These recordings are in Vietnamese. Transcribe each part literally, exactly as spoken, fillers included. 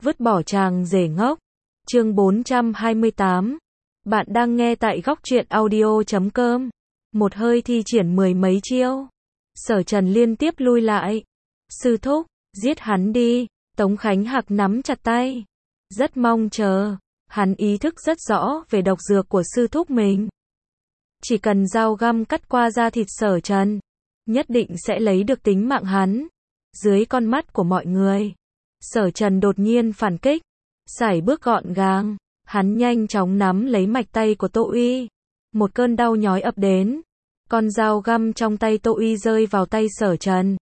Vứt bỏ chàng rể ngốc. Chương bốn trăm hai mươi tám. Bạn đang nghe tại góc truyện audio chấm com. Một hơi thi triển mười mấy chiêu. Sở Trần liên tiếp lui lại. Sư thúc, giết hắn đi. Tống Khánh Hạc nắm chặt tay. Rất mong chờ. Hắn ý thức rất rõ về độc dược của sư thúc mình. Chỉ cần dao găm cắt qua da thịt Sở Trần, nhất định sẽ lấy được tính mạng hắn. Dưới con mắt của mọi người, Sở Trần đột nhiên phản kích, sải bước gọn gàng, hắn nhanh chóng nắm lấy mạch tay của Tô Uy. Một cơn đau nhói ập đến, con dao găm trong tay Tô Uy rơi vào tay Sở Trần.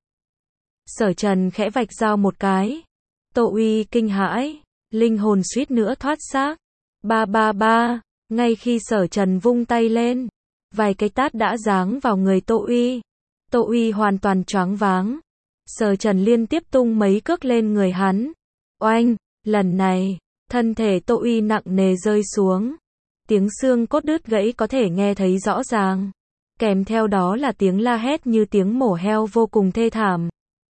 Sở Trần khẽ vạch dao một cái, Tô Uy kinh hãi, linh hồn suýt nữa thoát xác. Ba ba ba, ngay khi Sở Trần vung tay lên, vài cái tát đã giáng vào người Tô Uy. Tô Uy hoàn toàn choáng váng. Sở Trần liên tiếp tung mấy cước lên người hắn. Oanh, lần này, thân thể Tô Uy nặng nề rơi xuống. Tiếng xương cốt đứt gãy có thể nghe thấy rõ ràng. Kèm theo đó là tiếng la hét như tiếng mổ heo vô cùng thê thảm.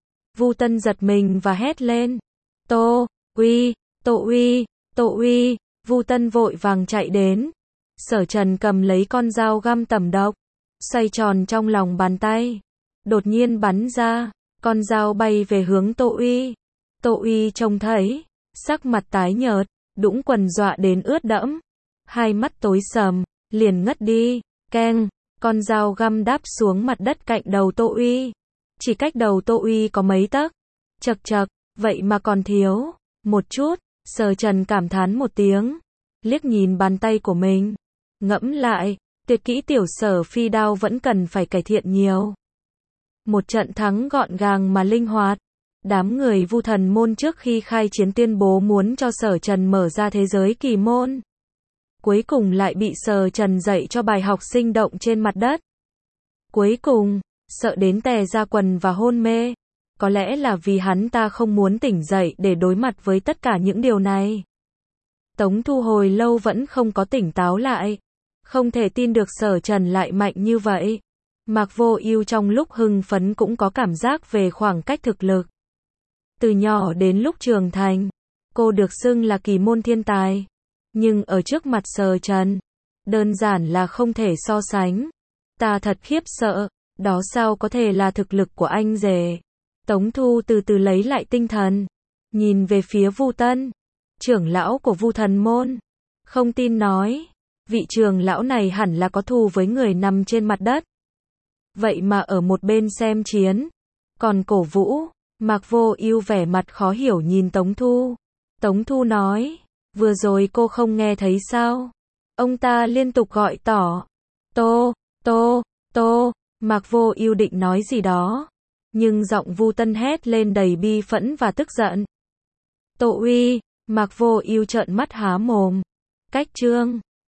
Vu Tân giật mình và hét lên. Tô Uy, Tô Uy, Tô Uy, Vu Tân vội vàng chạy đến. Sở Trần cầm lấy con dao găm tẩm độc, xoay tròn trong lòng bàn tay. Đột nhiên bắn ra, con dao bay về hướng Tô Uy. Tô Uy trông thấy, sắc mặt tái nhợt, đũng quần dọa đến ướt đẫm. Hai mắt tối sầm, liền ngất đi. Keng, con dao găm đáp xuống mặt đất cạnh đầu Tô Uy. Chỉ cách đầu Tô Uy có mấy tấc. Chậc chậc, vậy mà còn thiếu một chút. Sở Trần cảm thán một tiếng, liếc nhìn bàn tay của mình, ngẫm lại, tuyệt kỹ tiểu Sở phi đao vẫn cần phải cải thiện nhiều. Một trận thắng gọn gàng mà linh hoạt. Đám người Vu Thần môn trước khi khai chiến tuyên bố muốn cho Sở Trần mở ra thế giới kỳ môn. Cuối cùng lại bị Sở Trần dạy cho bài học sinh động trên mặt đất. Cuối cùng, sợ đến tè ra quần và hôn mê. Có lẽ là vì hắn ta không muốn tỉnh dậy để đối mặt với tất cả những điều này. Tống Thu hồi lâu vẫn không có tỉnh táo lại. Không thể tin được Sở Trần lại mạnh như vậy. Mạc Vô Ưu trong lúc hưng phấn cũng có cảm giác về khoảng cách thực lực. Từ nhỏ đến lúc trưởng thành, cô được xưng là kỳ môn thiên tài. Nhưng ở trước mặt Sở Trần, đơn giản là không thể so sánh. Ta thật khiếp sợ, đó sao có thể là thực lực của anh rể. Tống Thu từ từ lấy lại tinh thần, nhìn về phía Vu Tân, trưởng lão của Vu Thần môn. Không tin nói, vị trưởng lão này hẳn là có thù với người nằm trên mặt đất. Vậy mà ở một bên xem chiến, còn cổ vũ. Mạc Vô Ưu vẻ mặt khó hiểu nhìn Tống Thu. Tống Thu nói, vừa rồi cô không nghe thấy sao? Ông ta liên tục gọi tỏ. Tô, Tô, Tô. Mạc Vô Ưu định nói gì đó, nhưng giọng Vu Tân hét lên đầy bi phẫn và tức giận. Tô Uy, Mạc Vô Ưu trợn mắt há mồm. Cách chương